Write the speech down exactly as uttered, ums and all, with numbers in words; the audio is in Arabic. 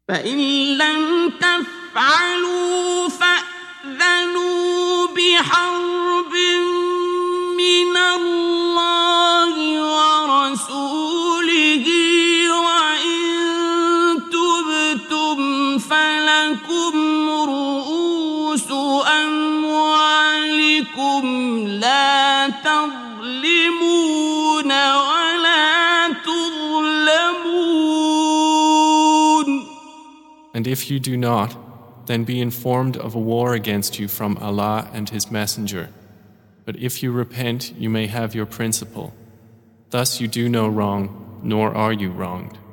فإن لم تفعلوا فأذنوا بحرب من الله ورسوله وإن تبتم فلكم رؤوس أموالكم لا تظلمون ولا تظلمون. And if you do not, then be informed of a war against you from Allah and His Messenger. But if you repent, you may have your principle. Thus you do no wrong, nor are you wronged.